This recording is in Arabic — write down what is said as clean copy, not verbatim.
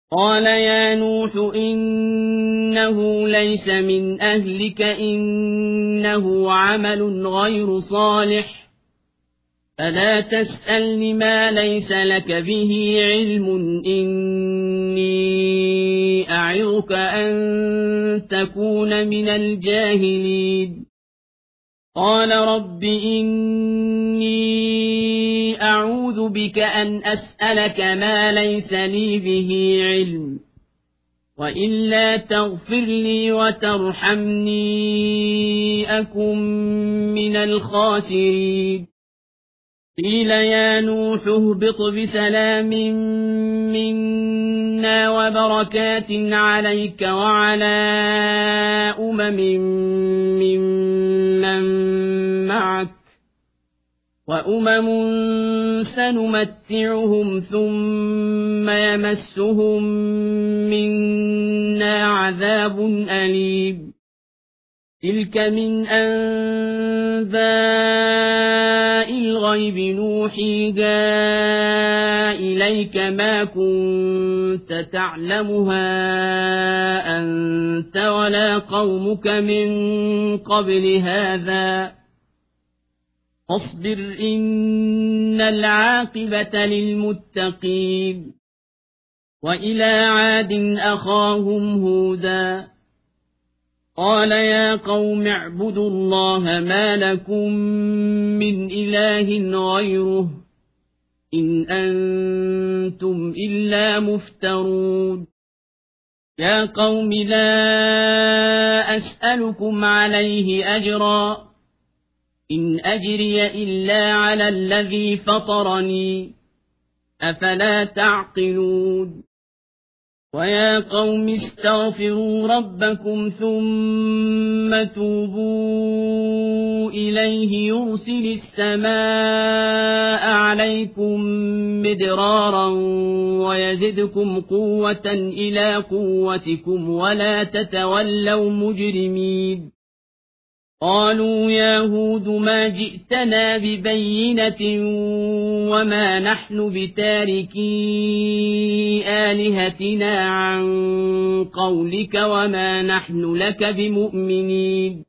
قال يا نوح إنه ليس من أهلك إنه عمل غير صالح فلا تسألني ما ليس لك به علم إني أعظك أن تكون من الجاهلين قال رب إني أعوذ بك أن أسألك ما ليس لي به علم وإلا تغفر لي وترحمني أكن من الخاسرين قيل يا نوح اهبط بسلام منا وبركات عليك وعلى ممن معك وأمم سنمتعهم ثم يمسهم منا عذاب أليم تلك من أنباء الغيب نوحيها إليك ما كنت تعلمها أنت ولا قومك من قبل هذا فاصبر إن العاقبة للمتقين وإلى عاد أخاهم هودا قال يا قوم اعبدوا الله ما لكم من إله غيره إن أنتم إلا مفترون يا قوم لا أسألكم عليه أجرا إن أجري إلا على الذي فطرني أفلا تعقلون ويا قوم استغفروا ربكم ثم توبوا إليه يرسل السماء عليكم مدرارا ويزدكم قوة إلى قوتكم ولا تتولوا مجرمين قالوا يا هود ما جئتنا ببينة وما نحن بتاركي آلهتنا عن قولك وما نحن لك بمؤمنين